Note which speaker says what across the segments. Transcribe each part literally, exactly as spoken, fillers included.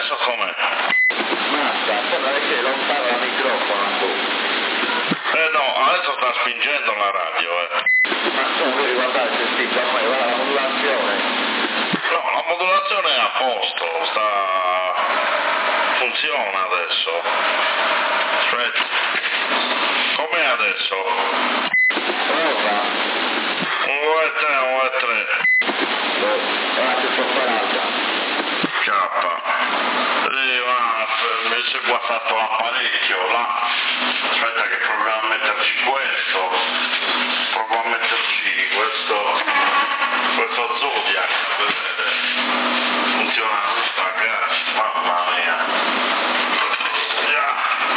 Speaker 1: adesso com'è?
Speaker 2: Basta, sembra che sei lontano dal microfono tu.
Speaker 1: Eh no, adesso sta spingendo la radio, eh.
Speaker 2: Ma tu non devi guardare se si fa mai, guarda la modulazione.
Speaker 1: No, la modulazione è a posto, sta... funziona adesso. Aspetta. Com'è adesso?
Speaker 2: Prova.
Speaker 1: Un due e tre, un due e tre.
Speaker 2: Ora c'è troppo alta.
Speaker 1: K. Sì, ma mi si è guardato l'apparecchio là. Aspetta che proviamo a metterci questo. Provo a metterci questo. Questo Zodiac, vedete? Funziona tutta, ragazzi, mamma mia. Yeah.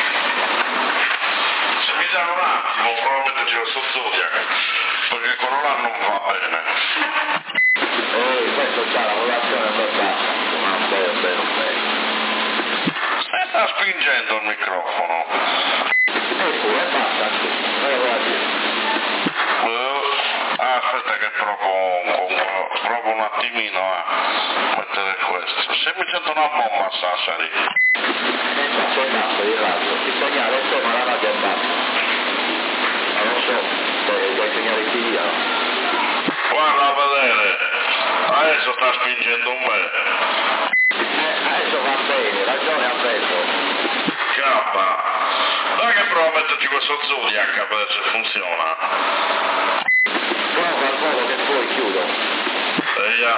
Speaker 1: Se mi dai un attimo, provo a metterci questo Zodiac, perché quello là non va bene.
Speaker 2: Ehi, questo c'ha la modulazione per bassa. Non bene, bene, bene.
Speaker 1: E sta spingendo il microfono.
Speaker 2: Eppure, basta, non lo dire.
Speaker 1: Uh, ah, aspetta che provo, provo un attimino a mettere questo. Se mi sento una bomba a Sassari.
Speaker 2: E qua c'è il naso di radio. Il segnale è fermo, la radio è bassa. Non lo so, se dai segnali ti diano.
Speaker 1: Guarda a vedere. Adesso sta spingendo un me.
Speaker 2: Eh, adesso va bene, ragione ha preso.
Speaker 1: K. Dai che provo a metterci questo Zodiac a vedere se funziona.
Speaker 2: Prova al volo che poi chiudo.
Speaker 1: Eia.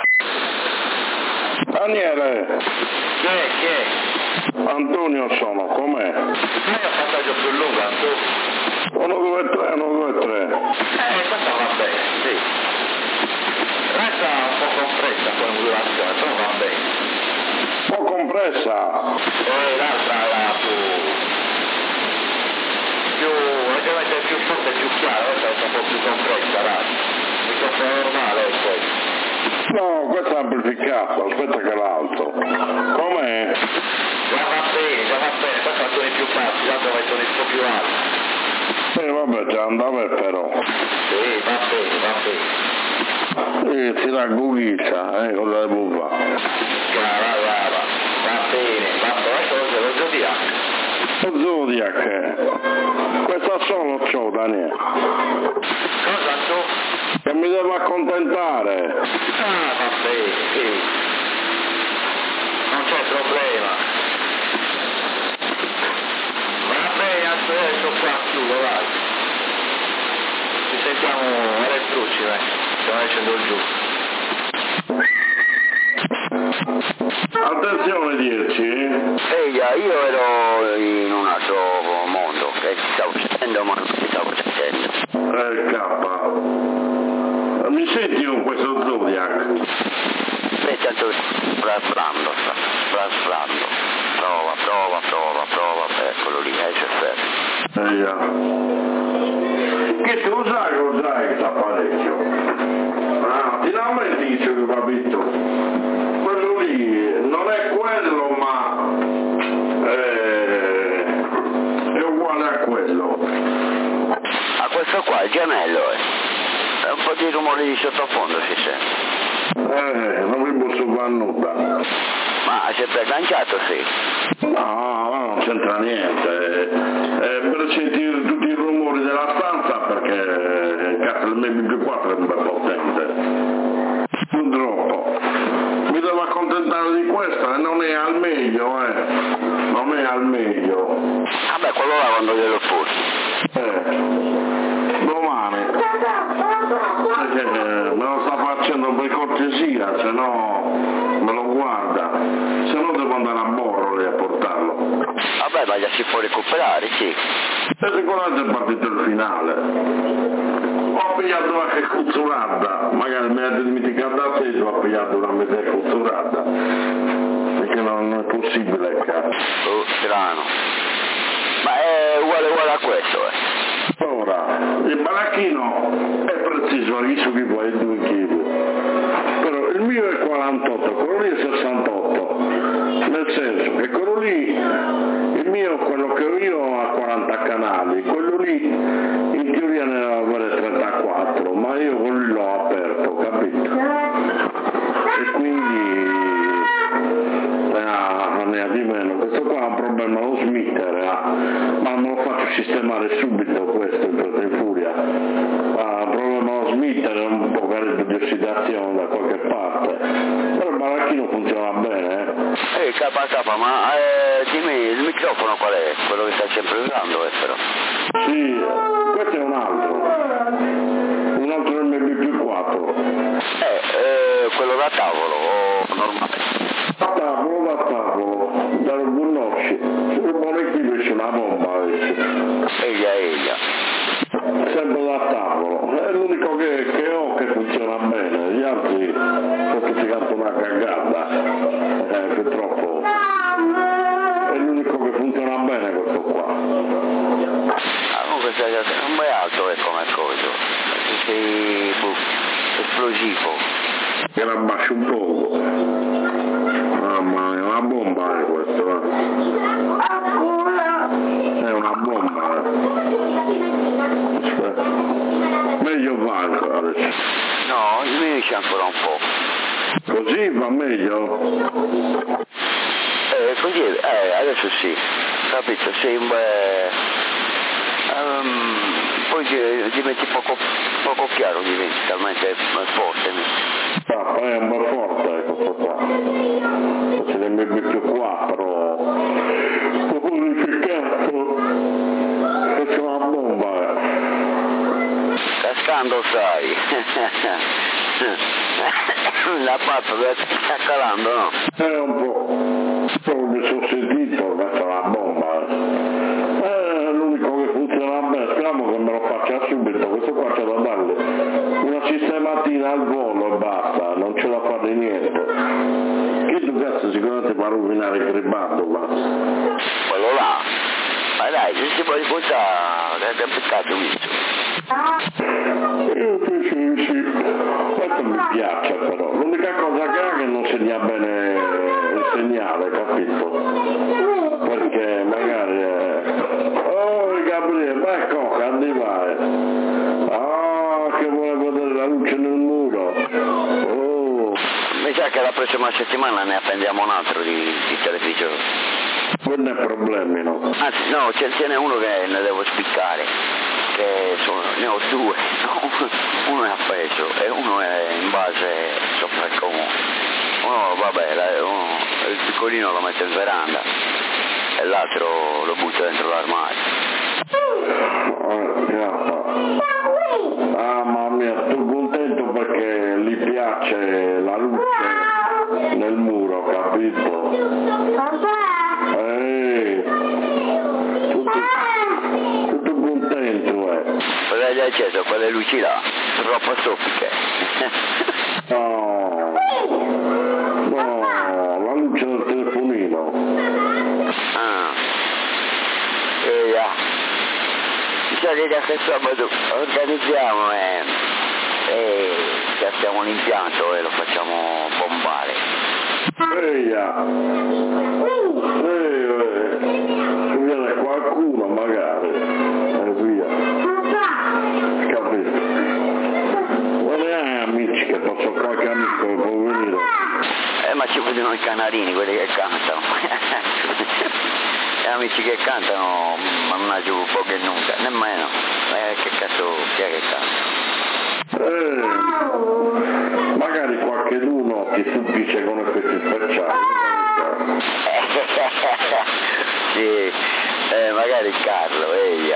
Speaker 3: Daniele,
Speaker 2: Chi è? Chi è?
Speaker 3: Antonio sono, com'è?
Speaker 2: Fai il passaggio più lungo, tu.
Speaker 3: uno due tre, uno due tre.
Speaker 2: Eh, questa va bene, sì. Questa è un po' compressa come modulazione, però va bene.
Speaker 3: Un po' compressa.
Speaker 2: E l'altra è la più... più... leggermente più forte e più chiara, questa è un po' più compressa, dai. Il microfono normale è questo.
Speaker 3: No, questo è amplificato, aspetta che l'altro. Com'è?
Speaker 2: Già va bene, già va bene, questa ha suoni più bassi, l'altra va suoni un po' più alti.
Speaker 3: Eh vabbè, già andava però.
Speaker 2: Sì, va bene, va bene.
Speaker 3: Eh, si raggughiccia, eh, con la buba.
Speaker 2: Brava, brava. Va bene, va bene, adesso lo Zodiac.
Speaker 3: Lo Zodiac, eh. Questa solo c'ho, Daniele.
Speaker 2: Cosa tu?
Speaker 3: Che mi devo accontentare.
Speaker 2: Ah, va bene, sì. Non c'è problema. Va bene, adesso qua chiudo, vai. Ci sentiamo alle trucci, vai. Stiamo scendendo giù.
Speaker 3: Attenzione dieci.
Speaker 4: Ehi, io ero in un altro mondo e ti stavo sentendo ma non ti stavo sentendo.
Speaker 3: Eh, K. Mi senti con questo Zodiac?
Speaker 4: Beh, tanto frasfrando, frasfrando. Prova, prova, prova, prova, eccolo lì, esce fermo.
Speaker 3: Eh, yeah. Che tu sai cos'hai questo apparecchio? Ah, finalmente dice che ho capito. Quello lì non è quello, ma è, è uguale a quello.
Speaker 4: Ah, questo qua, il gemello, eh. È un po' di rumore di sottofondo si sente.
Speaker 3: Eh, non mi posso fare nulla.
Speaker 4: Ma c'è preganciato, sì.
Speaker 3: No, no, non c'entra niente. È per sentire tutti i rumori della stanza perché cazzo il mio M P quattro è un bel potente. Purtroppo. Mi devo accontentare di questa e non è al meglio, eh. Non è al meglio.
Speaker 4: Vabbè, quello là quando glielo furi.
Speaker 3: Eh. Domani. Eh, me lo sta facendo per cortesia, se no me lo guarda. Se no devo andare a Borroli a portarlo.
Speaker 4: Vabbè, ma si può recuperare, sì.
Speaker 3: E sicuramente è partito il finale. Ho pigliato qualche cuzzurata, magari mi ha dimenticato da te, ho pigliato una mezza cuzzurata. Perché non è possibile, cazzo.
Speaker 4: Oh, strano. Ma è uguale uguale a questo, eh.
Speaker 3: Ora, il balacchino è preciso, ha visto che vuoi due chili. Però il mio è quarantotto, quello lì è sessantotto. Nel senso che quello lì, il mio, quello che ho io ha quaranta canali, quello lì in teoria ne deve avere trentaquattro, ma io quello lì l'ho aperto, capito? E quindi ne ha, ne ha di meno, questo qua è un problema, lo smettere, eh. Ma non lo faccio sistemare subito questo in furia. Ah, un problema lo smettere, un po' di ossidazione da qualche parte. Però il baracchino funziona bene, eh.
Speaker 4: Ehi, K K, ma eh, dimmi il microfono qual è? Quello che stai sempre usando, eh, però.
Speaker 3: Sì, questo è un altro. Un altro M B più quattro.
Speaker 4: Eh, eh, quello da tavolo o normale?
Speaker 3: Da tavolo, da tavolo, dal Bunnocci. Se non vuole qui invece una bomba adesso.
Speaker 4: Eglia, eglia.
Speaker 3: Sempre da tavolo. È l'unico che, che ho che funziona bene. Gli altri sono tutti quanti una cagata. Eh, purtroppo. È l'unico che funziona bene questo qua.
Speaker 4: Ah, comunque sei un bel alto è come coso. Sei boh, esplosivo.
Speaker 3: Che la abbasci un poco. Mamma mia, una bomba è questa, va. È una bomba, eh. Aspetta. Meglio va ancora adesso.
Speaker 4: No, diminuisce ancora un po'.
Speaker 3: Così va meglio?
Speaker 4: Eh, così, eh, adesso sì. Capito, sei un bel... Um, poi diventi poco, poco chiaro, diventi talmente forte.
Speaker 3: Ah, poi è un po' forte questo qua. Se ne mette più quattro. Purificato. C'è una bomba.
Speaker 4: Cascando sai. La pazza sta calando, no?
Speaker 3: È un po'. Solo mi sono sentito, questa è una bomba. È l'unico che funziona bene. Speriamo che me lo faccia subito. Questo qua c'è da darle una sistematina al volo e basta, non ce la fate niente. Che tu cazzo sicuramente va a rovinare il gribato qua.
Speaker 4: Quello là. Ma dai, se si può riportare, che peccato visto.
Speaker 3: Io sì, sì. Questo mi piace però. L'unica cosa che è che non segna bene il segnale, capito? Perché magari è... Oh Gabriele, ma ecco, Candy vai. Ah, che vuole vedere la luce nel muro. Oh.
Speaker 4: Mi sa che la prossima settimana ne appendiamo un altro di, di televisore.
Speaker 3: Non è problemi, no?
Speaker 4: Anzi, no, ce n'è uno che ne devo spiccare, che sono, ne ho due, uno è appeso e uno è in base sopra il comune. Uno, vabbè, uno, il piccolino lo metto in veranda e l'altro lo butto dentro l'armadio.
Speaker 3: Ah, mamma mia, sono contento perché gli piace la luce nel muro, capito? Ehi, tutto, tutto contento, eh.
Speaker 4: Cosa gli hai acceso? Quelle luci là? Troppo soffiche.
Speaker 3: No, no, la luce del telefonino.
Speaker 4: Ah. E yeah. Chissà che da che sabato organizziamo e, e piazziamo l'impianto e lo facciamo bombare.
Speaker 3: Eia, ehi, eh, viene qualcuno magari, e via, capito? Non hai amici che posso, qualche amico che può venire?
Speaker 4: Eh, ma ci vogliono i canarini, quelli che cantano. Gli amici che cantano, ma non ha giù poco e nulla, nemmeno. Eh, che cazzo, chi è che canta?
Speaker 3: Eh, magari qualcheduno ti stupisce con questi speciali.
Speaker 4: Sì, eh, magari Carlo, eia.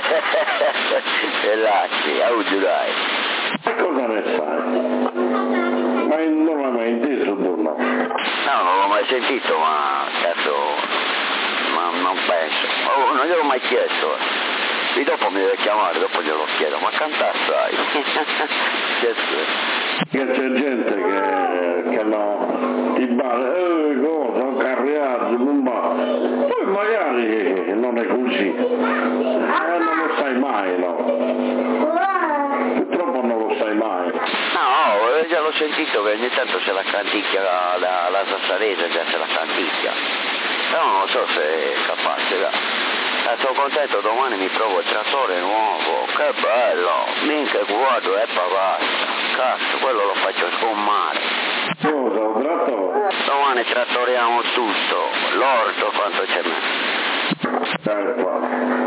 Speaker 4: Relaxi, audio dai.
Speaker 3: E cosa ne sai? Ma non l'hai mai inteso tu, no?
Speaker 4: No, non l'ho mai sentito, ma cazzo, ma non penso. Oh, non gliel'ho mai chiesto. E dopo mi deve chiamare, dopo glielo chiedo, ma cantare sai?
Speaker 3: Che c'è gente che, che no, ti batte, eh cosa, un carriaggio, non va. Poi magari non è così. Eh, non lo sai mai, no? Purtroppo non lo sai mai.
Speaker 4: No, già l'ho sentito che ogni tanto se la canticchia la, la, la sassarese, già se la canticchia. Però non lo so se è capace, da. Eh, sono contento, domani mi provo il trattore nuovo, che bello, minchia guardo è pavata, cazzo, quello lo faccio sgommare.
Speaker 3: Cosa, un trattore?
Speaker 4: Domani trattoriamo tutto, l'orto quanto c'è messo.
Speaker 3: Dai qua.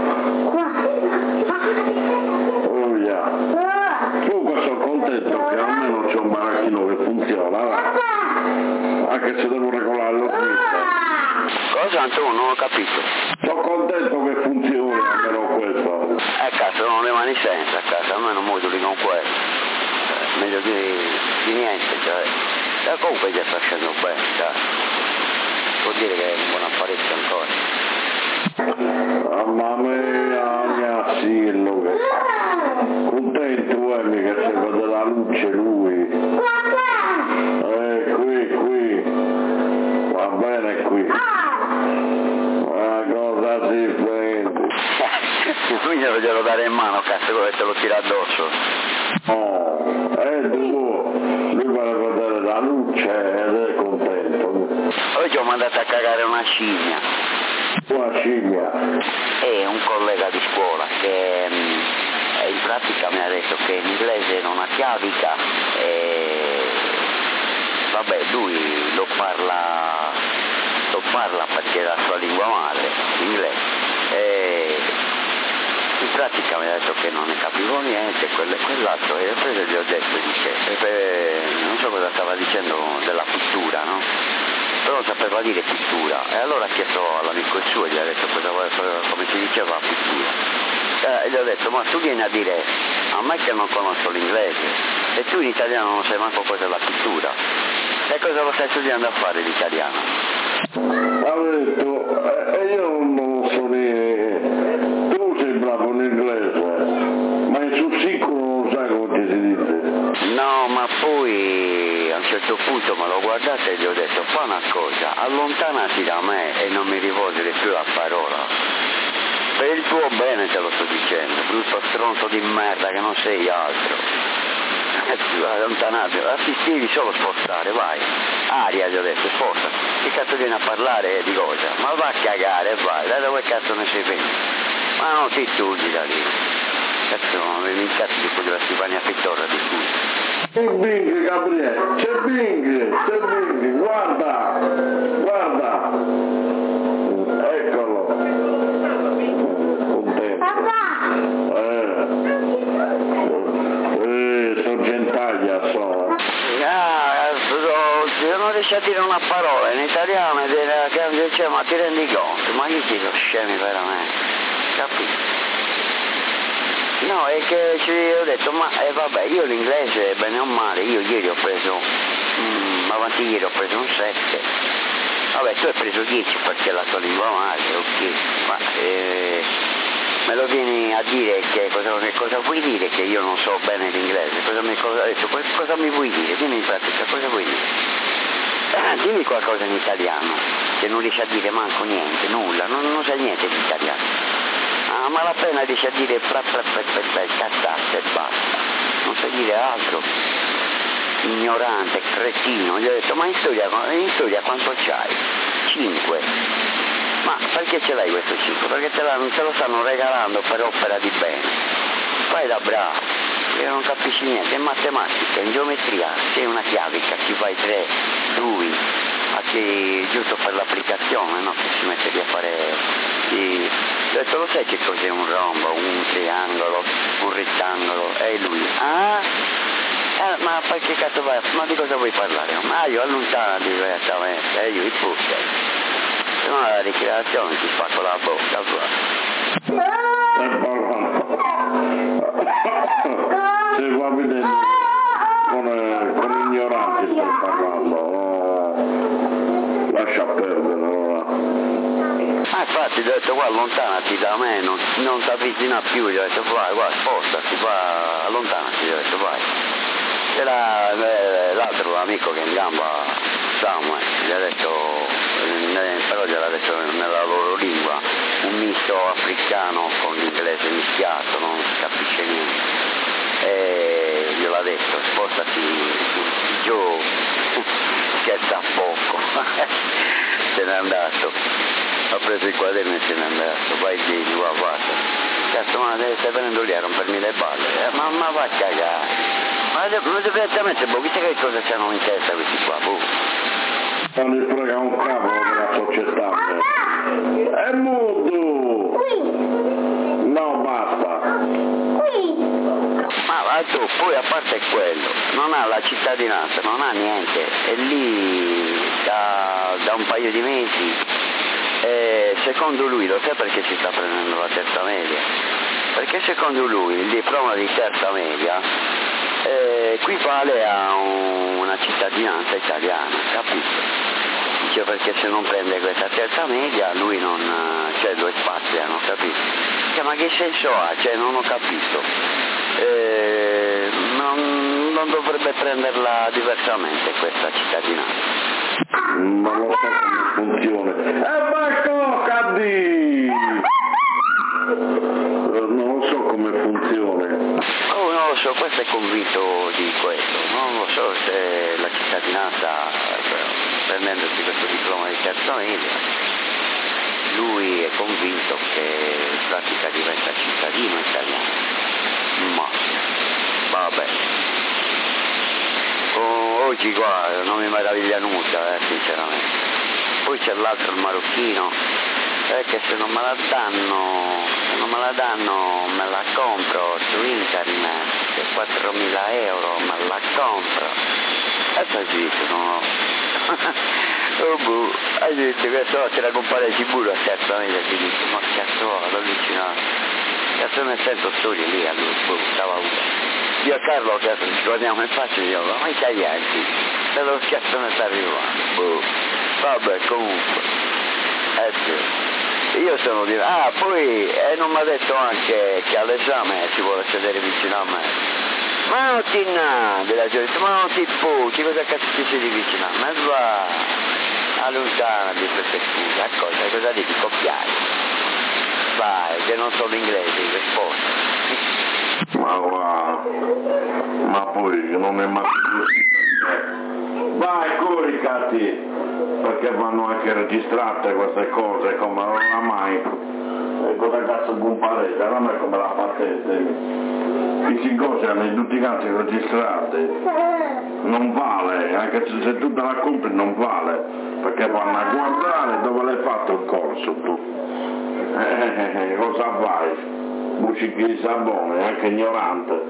Speaker 3: Oh yeah. Comunque sono contento che almeno c'è un baracchino che funziona, va? Anche se devo regolare lo smista.
Speaker 4: Cosa tu? Non ho capito.
Speaker 3: Sono contento che funzioni almeno questo.
Speaker 4: A casa non rimani senza, a casa almeno moduli con quello. Eh, meglio di, di niente, cioè. E comunque già sta facendo bene, cioè. Vuol dire che è un buon apparecchio ancora.
Speaker 3: Mamma mia, mia Sillo, che contento è che si vede la luce lui. Eh, qui, qui. Va bene qui. Ma cosa si prende?
Speaker 4: Lui glielo glielo dare in mano, cazzo, che te lo tira addosso.
Speaker 3: Oh, è tuo. Lui vuole vedere la luce ed è contento.
Speaker 4: Oggi ho mandato a cagare una scimmia.
Speaker 3: Una scimmia.
Speaker 4: E un collega di scuola che mh, in pratica mi ha detto che in inglese è una chiavica e vabbè lui lo parla lo parla perché è la sua lingua madre, l'inglese. E in pratica mi ha detto che non ne capivo niente, quello e quell'altro, e poi gli ho detto, dice, e non so cosa stava dicendo della pittura, no? Però non sapeva dire pittura, e allora ha chiesto all'amico suo, gli ha detto cosa, come si diceva pittura, e gli ho detto, ma tu vieni a dire a me che non conosco l'inglese, e tu in italiano non sai manco cosa è la pittura, e cosa lo stai studiando a fare l'italiano?
Speaker 3: Ha detto, e io non so dire, tu sei bravo in inglese, ma in sul sicuro non sai come si dice.
Speaker 4: No, ma poi a un certo punto me l'ho guardato e gli ho detto, fa una cosa, allontanati da me e non mi rivolgere più la parola. Per il tuo bene te lo sto dicendo, brutto stronzo di merda che non sei altro. Allontanati, assistivi solo spostare, vai. Aria, gli ho detto, sposta. Che cazzo vieni a parlare di cosa? Ma va a cagare, vai, da dove cazzo ne sei venuto? Ma non ti studi da lì. Cazzo, non mi incazzi di quello della Stefania Pittorra di cui.
Speaker 3: C'è Bing, Gabriele, c'è Bing, c'è Bing, guarda, guarda, eccolo, contento. Eh, eh, sono gentaglia, sono.
Speaker 4: Ah, io non riesco a dire una parola in italiano e dire che dice, ma ti rendi conto? Ma io ti sono scemi veramente, capito? No, è che ci ho detto, ma eh, vabbè, io l'inglese, bene o male, io ieri ho preso, mm, avanti ieri ho preso un sette, vabbè, tu hai preso dieci perché è la tua lingua madre, ok, ma eh, me lo vieni a dire che cosa, che cosa vuoi dire che io non so bene l'inglese, cosa mi, cosa, adesso, cosa mi vuoi dire, dimmi in pratica, cosa vuoi dire? Eh, dimmi qualcosa in italiano, che non riesci a dire manco niente, nulla, non, non sai niente di italiano. A malapena riesci a dire fra fra fra fra fra cazzate e basta, non sai dire altro, ignorante, cretino. Gli ho detto, ma in storia, in storia quanto c'hai? cinque. Ma perché ce l'hai questo cinque? Perché te, la, te lo stanno regalando per opera di bene. Fai da bravo, che non capisci niente, in matematica, in geometria, sei una chiavica, ci fai tre, due, anche giusto per l'applicazione, no? Che si mette lì a fare i... Ho detto, lo sai che cos'è un rombo, un triangolo, un rettangolo? E lui, ah? Eh, ma perché cazzo vai? Ma di cosa vuoi parlare? Ma io allontano direttamente, e io il pucca. Se no la ricreazione ti spacco la bocca, qua.
Speaker 3: Se va a vedere con, con ignoranti stai parlando, oh, lascia perdere, no?
Speaker 4: Ah, infatti gli ho detto, qua allontanati da me, non, non ti avvicina più, gli ho detto, vai, guarda, spostati, qua, allontanati, gli ho detto, vai. C'era eh, l'altro amico che in gamba, Samuel, gli ha detto, eh, però gli ha detto nella loro lingua, un misto africano con l'inglese mischiato, non si capisce niente. E gliel'ha detto, spostati giù, scherza poco, se n'è andato. Ha preso il quaderno e se n'è andato, vai lì, qua, guarda. Cazzo, ma stai venendo lì a rompermi le balle, eh? ma, ma va a cagare. Ma, ma direttamente, boh, chissà che cosa c'hanno in testa questi qua, boh.
Speaker 3: Non gli frega un cavolo della società. È muto! No, basta.
Speaker 4: Ma va tu, poi a parte quello, non ha la cittadinanza, non ha niente, è lì da, da un paio di mesi e secondo lui, lo sai perché si sta prendendo la terza media? Perché secondo lui il diploma di terza media eh, equivale a un, una cittadinanza italiana, capito? Dice perché se non prende questa terza media lui non, cioè lo espatriano, capito? Cioè, ma che senso ha? Cioè non ho capito. Eh, non, non dovrebbe prenderla diversamente questa cittadinanza.
Speaker 3: Non lo so come funziona. E Marco Caddi! Non lo so come funziona.
Speaker 4: Oh, non lo so, questo è convinto di questo. Non lo so se la cittadinanza, prendendosi questo diploma di terza media, lui è convinto che in pratica diventa cittadino italiano. Ma vabbè, oh, oggi qua non mi meraviglia nulla, eh, sinceramente. Poi c'è l'altro, il marocchino, eh, che se non me la danno, se non me la danno me la compro su internet, che quattromila euro me la compro. E poi dice no. Oh boh, hai detto che so che la compare sicuro a terza media, ti dice, ma cazzo vado avvicinato. Cazzo ne sento storie lì a lui, boh, stava uno. Io a Carlo cazzo ci guardiamo in faccia e dico, ma i italiani, da dove cazzo ne sta arrivando? Boh. Vabbè, comunque. Eh sì. Io sono di... Ah, poi eh, non mi ha detto anche che all'esame si vuole sedere vicino a me. Ma non ti nade la gente, ma non ti pucci, cosa cazzo ti siedi vicino a me? Va, allontanati queste scuse, a cosa, cosa devi copiare? Vai, che non so l'inglese, risposta.
Speaker 3: Ma va, ma poi non è mai vai, coricati, perché vanno anche registrate queste cose, come non ha mai. E cosa cazzo comparete? Non è come la patente. Questi cose hanno tutti quanti registrati. Non vale, anche se, se tu te la compri non vale, perché vanno a guardare dove l'hai fatto il corso tu. Eh, cosa fai? Bucicchi di sabone, anche ignorante.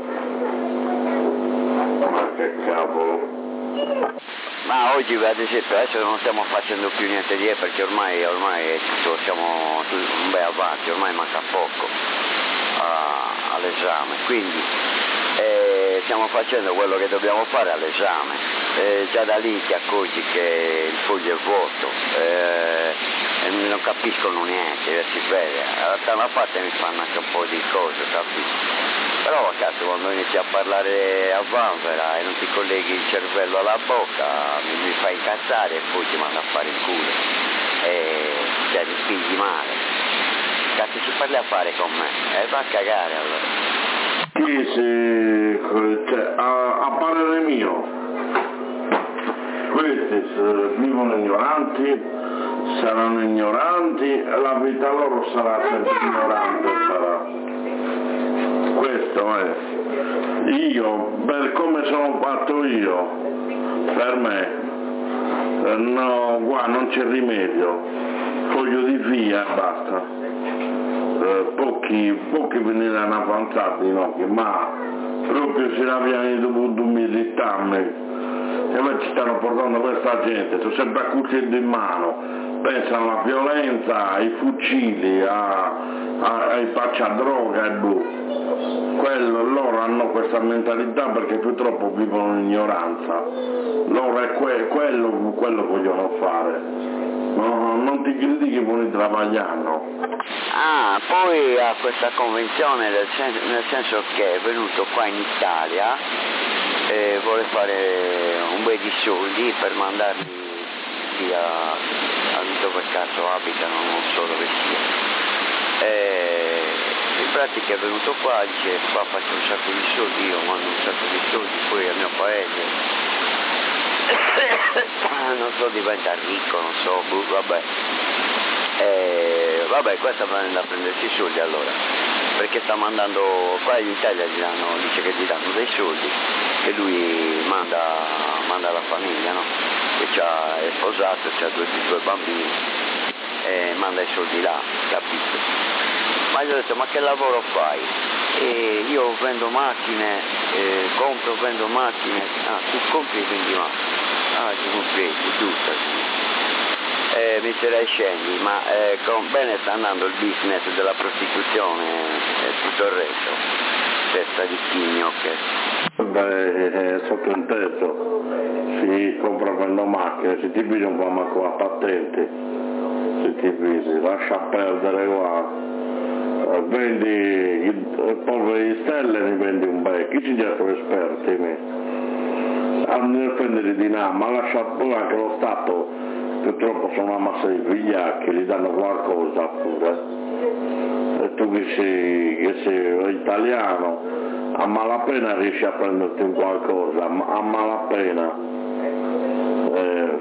Speaker 3: Ma che cavolo.
Speaker 4: Ma oggi ad esempio adesso non stiamo facendo più niente di perché ormai, ormai è tutto, siamo un bel avanti, ormai manca poco uh, all'esame, quindi eh, stiamo facendo quello che dobbiamo fare all'esame, eh, già da lì ti accorgi che il foglio è vuoto, eh, e non capiscono niente, si vede, da una parte mi fanno anche un po' di cose, capisci? Però cazzo, quando inizi a parlare a vanvera e non ti colleghi il cervello alla bocca mi, mi fai incazzare e poi ti mando a fare il culo e cioè, ti spigli male. Cazzo ci parli a fare con me? E va a cagare allora.
Speaker 3: Sì, sì, cioè, a, a parere mio, questi vivono ignoranti, saranno ignoranti e la vita loro sarà sempre ignorante, sarà. Questo è. Io, per come sono fatto io, per me, no, qua non c'è rimedio, foglio di via e basta. Eh, pochi, pochi veniranno avanzati, no? Ma proprio si ravviano dovuto umilitarmi. E poi ci stanno portando questa gente, sono sempre a cucchiaio in mano, pensano alla violenza, ai fucili, a, a, ai pacciadroga e boh. Quello, loro hanno questa mentalità perché purtroppo vivono in ignoranza, loro è que, quello, quello vogliono fare, no, non ti critichi pure travagliano.
Speaker 4: Ah, poi ha questa convenzione nel senso, nel senso che è venuto qua in Italia e vuole fare un bel di soldi per mandarli via a dove cazzo abitano, non so dove sia. E in pratica è venuto qua, dice qua faccio un sacco di soldi, io mando un sacco di soldi poi al mio paese, non so, diventa ricco, non so, vabbè. E, vabbè, questa va a prendersi i soldi allora, perché sta mandando qua in Italia, gli danno, dice che gli danno dei soldi e lui manda, manda la famiglia, no? Che c'ha, è sposato, ha due, due bambini e manda i soldi là, capito? Ma io ho detto, ma che lavoro fai? E io vendo macchine, eh, compro, vendo macchine. Ah, tu compri e vendi macchine? Ah, ti compri, giusto, sì. Eh, mister scendi, ma eh, con bene sta andando il business della prostituzione e tutto il resto, testa di chigno che...
Speaker 3: Beh, è sottinteso, si compra vendo macchine, se ti pigli un po' ma con la patente, se ti pigli, lascia perdere qua, eh, vendi il polvere di stelle e ne vendi un bel, chi ci dietro esperti, mi? A difendere di là, ma lascia pure anche lo Stato. Purtroppo sono una massa di vigliacchi, gli danno qualcosa pure. E tu che sei, che sei italiano, a malapena riesci a prenderti un qualcosa, a malapena. Eh,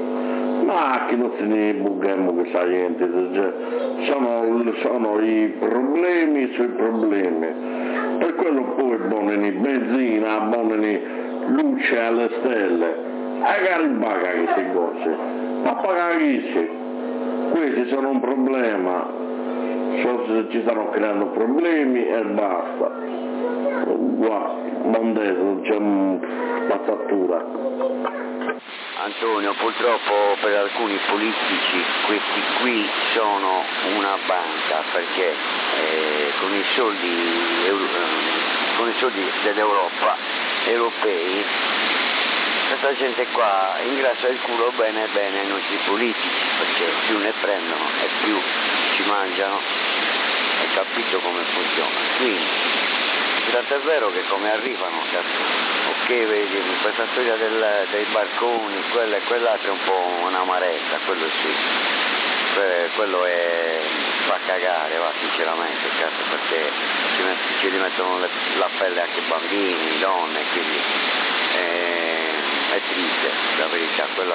Speaker 3: ma chi non se ne buchiamo che sa niente, cioè, sono, sono i problemi sui problemi. Per quello poi buonani benzina, buonani luce alle stelle, a garibaga che si cose. Ma paghisci, questi sono un problema, so, ci stanno creando problemi e basta. Guarda, Mondeso, c'è spazzatura.
Speaker 4: Antonio, purtroppo per alcuni politici questi qui sono una banca, perché eh, con i soldi, eh, con i soldi dell'Europa, europei, questa gente qua ingrassa il culo bene bene ai nostri politici, perché più ne prendono e più ci mangiano. Hai capito come funziona? Quindi, tanto è vero che come arrivano, ok, vedi, questa storia del, dei barconi, quella e quell'altro è un po' un'amarezza, quello sì. Quello è, fa cagare, va, sinceramente, cazzo, perché ci, met, ci rimettono le, la pelle anche bambini, donne, quindi... Eh, è triste, la verità, quello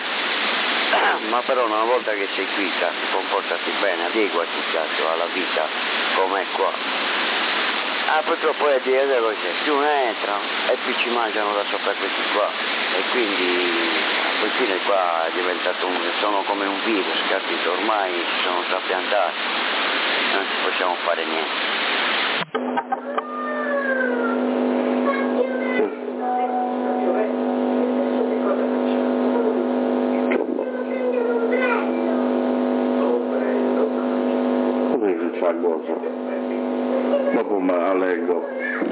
Speaker 4: è... ma però una volta che sei qui, cazzo, comportati bene, adeguati, cazzo, alla vita com'è qua. Ah, purtroppo è di vedere che più ne entrano e più ci mangiano da sopra questi qua, e quindi a quel fine qua è diventato un, sono come un virus, capito? Ormai si sono trapiantati, non ci possiamo fare niente.
Speaker 3: Cosa. Dopo me la leggo.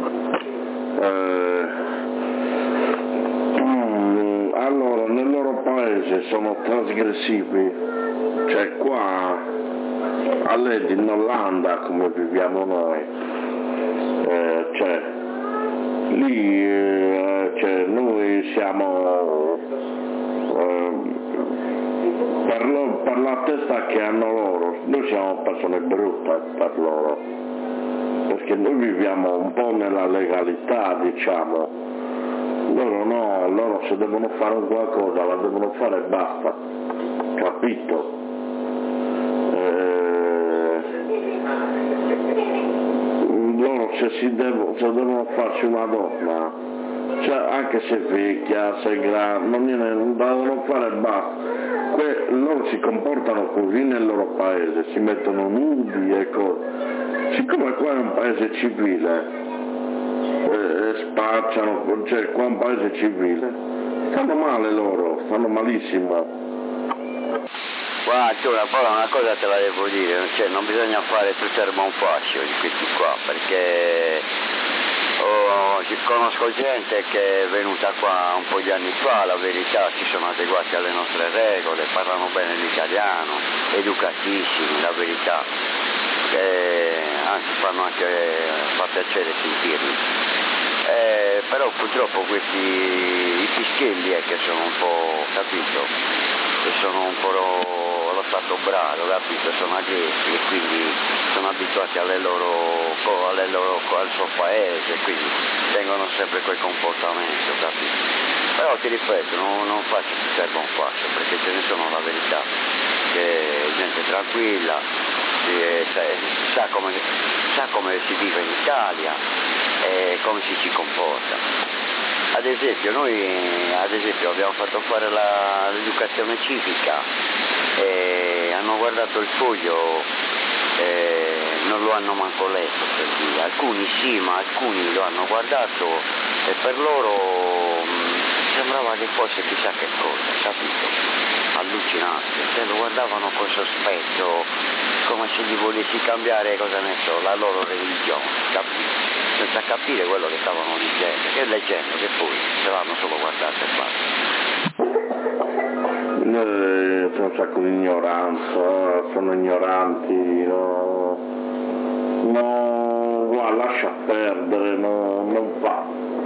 Speaker 3: Eh, mm, allora, nel loro paese sono trasgressivi, cioè qua a Ledi in Olanda come viviamo noi, eh, cioè lì eh, cioè, noi siamo eh, per, lo, per la testa che hanno loro, noi siamo persone brutte per loro, perché noi viviamo un po' nella legalità, diciamo, loro no, loro se devono fare qualcosa la devono fare e basta, capito? Eh, loro se, si devo, se devono farci una donna, cioè, anche se vecchia, se grande, non la devono fare e basta. Que- loro si comportano così nel loro paese, si mettono nudi e cose. Siccome qua è un paese civile, eh, spacciano, cioè qua è un paese civile, stanno male loro, stanno malissimo.
Speaker 4: Guarda, tu una, una cosa te la devo dire, cioè, non bisogna fare tutto erba un fascio di questi qua, perché oh, conosco gente che è venuta qua un po' di anni fa, la verità, si sono adeguati alle nostre regole, parlano bene l'italiano, educatissimi, la verità, e anzi fanno anche, fa piacere sentirli. Eh, però purtroppo questi i pischelli è che sono un po', capito, che sono un po' lo, lo stato bravo, capito, sono aggressivi e quindi sono abituati alle loro, alle loro, al suo paese, quindi tengono sempre quel comportamento, capito? Però ti ripeto, non, non faccio ti serve un passo, perché ce ne sono, la verità, che è gente tranquilla, si, sa, sa, come, sa come si vive in Italia e come si ci comporta. ad esempio noi ad esempio abbiamo fatto fare la, l'educazione civica e hanno guardato il foglio e non lo hanno manco letto, per dire. Alcuni sì, ma alcuni lo hanno guardato e per loro mh, sembrava che fosse chissà che cosa, capito? Allucinante, cioè lo guardavano con sospetto, come se gli volessi cambiare, cosa ne so, la loro religione, capito? Senza capire quello che stavano dicendo, che leggendo, che poi se l'hanno solo guardato e basta.
Speaker 3: Eh, c'è un sacco di ignoranza, sono ignoranti, no, no, guarda, lascia perdere, no, non fa.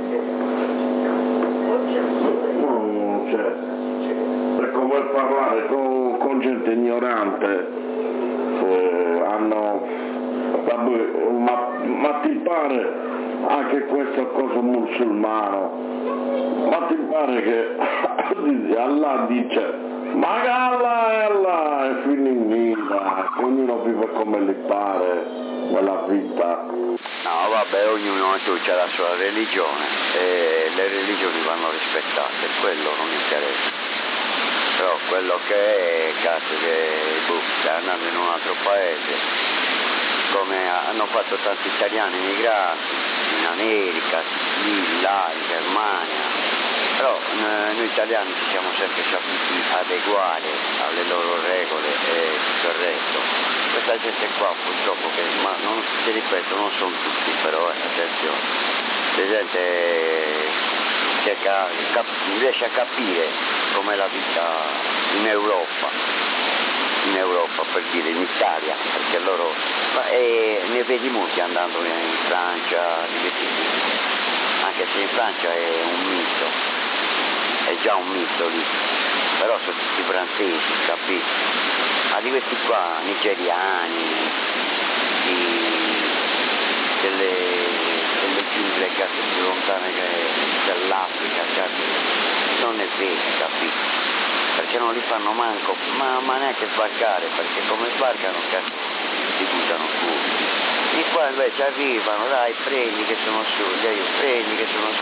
Speaker 3: Non c'è. Per come parlare con, con gente ignorante, eh, hanno, vabbè, ma, ma ti pare anche questo coso musulmano, ma ti pare che Allah dice ma Allah è Allah è finita, ognuno vive come gli pare nella vita.
Speaker 4: No vabbè, ognuno c'ha la sua religione e le religioni vanno rispettate, quello non mi interessa. Però quello che è, cazzo, che boh, stai andando in un altro paese, come hanno fatto tanti italiani emigrati, in America, lì, là, in Germania, però noi italiani ci siamo sempre saputi adeguare alle loro regole e tutto il resto. Questa gente qua purtroppo, che, ma non, ti ripeto, non sono tutti, però attenzione, c'è gente che cap- riesce a capire com'è la vita in Europa, in Europa per dire, in Italia, perché loro, ma eh, ne vedi molti andando in Francia, anche se in Francia è un mito, è già un mito lì, però sono tutti francesi, capito? Ma di questi qua, nigeriani, di, delle, delle giungle cazzo più lontane che dell'Africa, cazzo. Non è vero, capito? Perché non li fanno manco, ma, ma neanche sbarcare, perché come sbarcano cazzo si buttano su. E qua invece arrivano, dai prendi che sono su, dai prendi che sono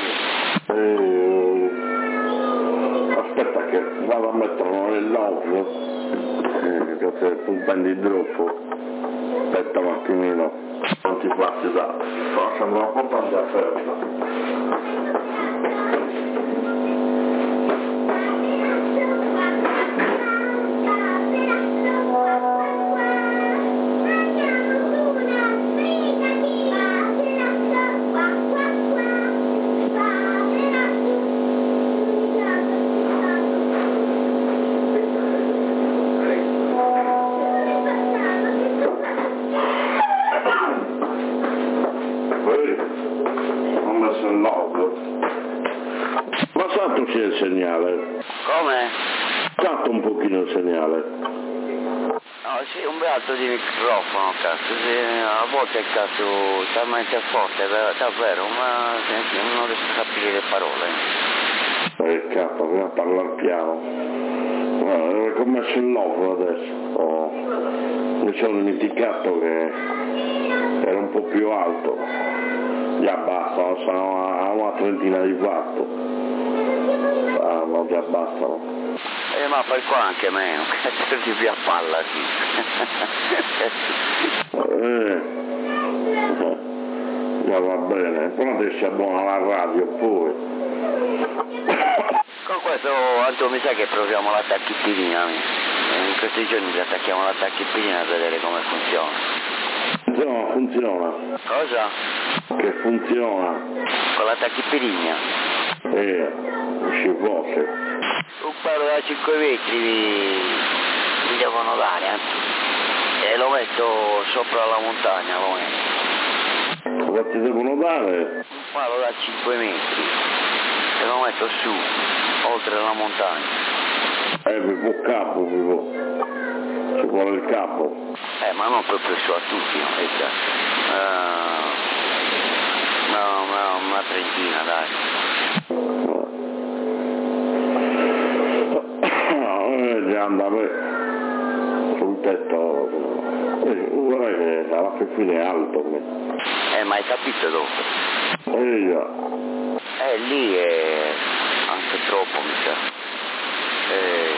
Speaker 4: su, dai.
Speaker 3: Eh, aspetta che vado a metterlo nell'audio, eh, che se tu prendi troppo, aspetta un attimino, non ti passi da, sembra un po' tanto aperta. C'è il segnale.
Speaker 4: Come?
Speaker 3: Scatto un pochino il segnale.
Speaker 4: No, sì, un braccio di microfono, cazzo, sì, a volte il cazzo talmente forte, davvero, ma senti, non riesco a capire le parole.
Speaker 3: Eh, cazzo, bisogna parlare piano. Guarda, ho messo il logo adesso. Oh. Mi sono dimenticato che era un po' più alto. Già basta, sono a una trentina di watt. Ah, ma già bastano.
Speaker 4: Eh, ma per qua anche meno, cazzo di più a palla, sì.
Speaker 3: eh, già va bene, però adesso è buona la radio poi.
Speaker 4: Con questo, Anto, mi sa che proviamo la tachipirina. In questi giorni ci attacchiamo la tachipirina a vedere come funziona.
Speaker 3: Funziona, funziona.
Speaker 4: Cosa?
Speaker 3: Che funziona.
Speaker 4: Con la tachipirina.
Speaker 3: Eh, ci fosse.
Speaker 4: Un palo da cinque metri mi, mi devono dare, eh. E lo metto sopra la montagna, lo metto.
Speaker 3: Cosa ti devono dare?
Speaker 4: Un palo da cinque metri. E lo metto su, oltre la montagna.
Speaker 3: Eh, mi può capo, mi può. Ci vuole il capo.
Speaker 4: Eh, ma non proprio su a tutti, no? Uh, no, no, una trentina, dai.
Speaker 3: Eh, già anda sul tetto. Eh, guarda che alla fine è alto.
Speaker 4: Eh, ma hai capito dopo?
Speaker 3: Eh, già.
Speaker 4: Eh, lì è anche troppo, mi sa. Eh,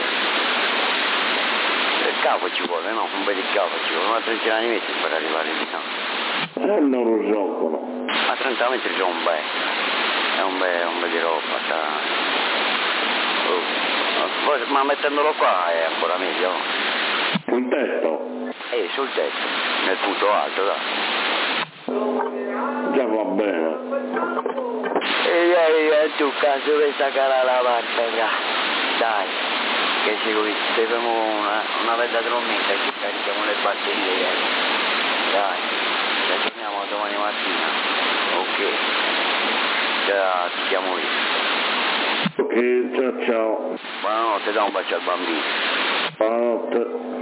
Speaker 4: il capo ci vuole, no? Un bel capo ci vuole, una trentina di metri per arrivare lì, no?
Speaker 3: Eh, non lo so,
Speaker 4: Ma trenta metri c'è un bel, è un bel, un bel di roba, sta... oh. Ma mettendolo qua è ancora meglio.
Speaker 3: sul tetto?
Speaker 4: Eh, sul tetto, nel punto alto, dai.
Speaker 3: Già va bene.
Speaker 4: E dai, tu cazzo questa cara la barca, dai, che ci cominciamo una, una bella trombetta e ci carichiamo le batterie, dai, ci aggiorniamo domani mattina, ok, già ti chiamo lì.
Speaker 3: Ok, ciao ciao.
Speaker 4: Buonanotte, da un bacio al bambino.
Speaker 3: Buonanotte.